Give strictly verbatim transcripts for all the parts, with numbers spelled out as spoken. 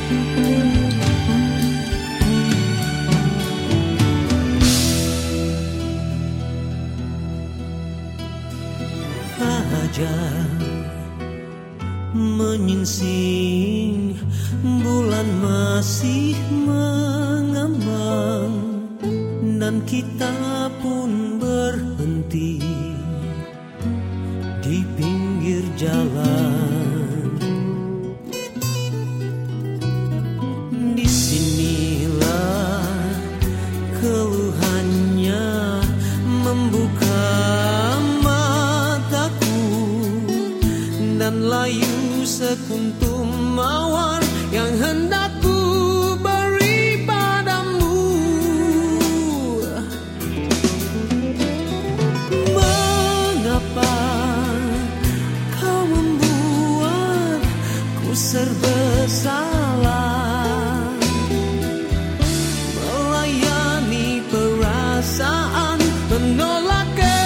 Fajar menyingsing, bulan masih mengambang, dan kita pun berhenti di pinggir jalan. Disinilah keluhannya membuka mataku, dan layu sekuntum mawar yang hendak ku beri padamu. Mengapa kau membuatku serba salah, melayani perasaan, menolak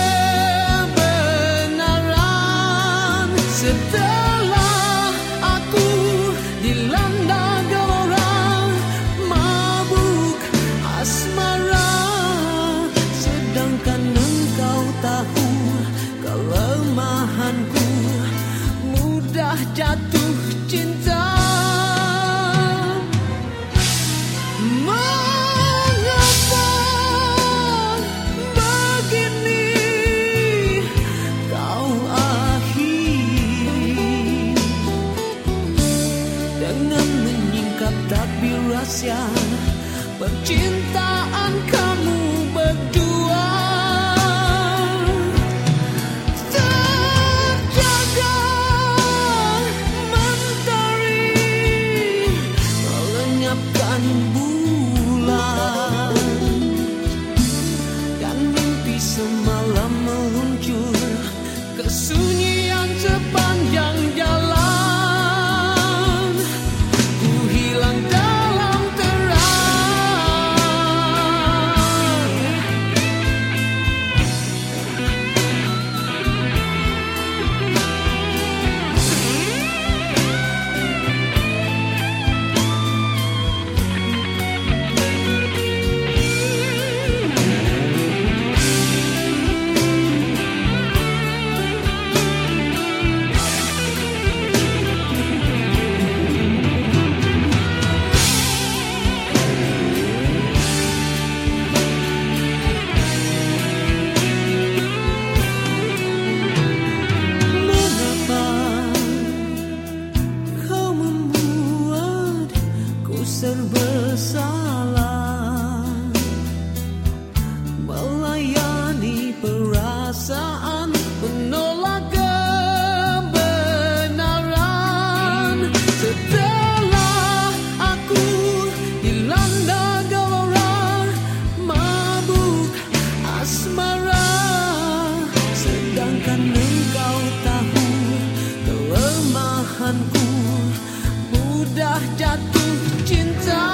kebenaran. Setelah aku dilanda gelora mabuk asmara, sedangkan engkau tahu kelemahanku, mudah jatuh cinta. Mengapa begini kau akhiri dengan menyingkap tapi rahasia percintaan kamu berdua. Terjaga mentari melenyapkan bulan, dan mimpi semalam meluncur kesunyian sepanjang jalan. Ku hilang dalam terang. Mengapa kau membuatku serba salah, melayani perasaan, menolak kebenaran. Setelah aku dilanda gelora mabuk asmara, sedangkan engkau tahu kelemahanku, mudah jatuh cinta.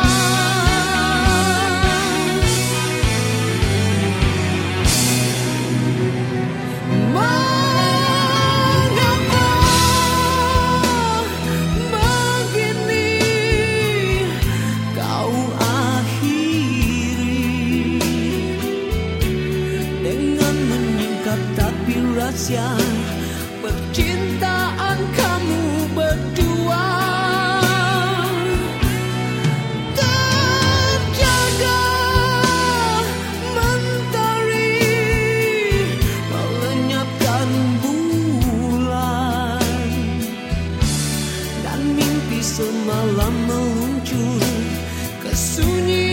Mengapa begini kau akhiri dengan menyingkap tapi rahasia percintaan kamu berdua. Terjaga mentari melenyapkan bulan, dan mimpi semalam meluncur kesunyian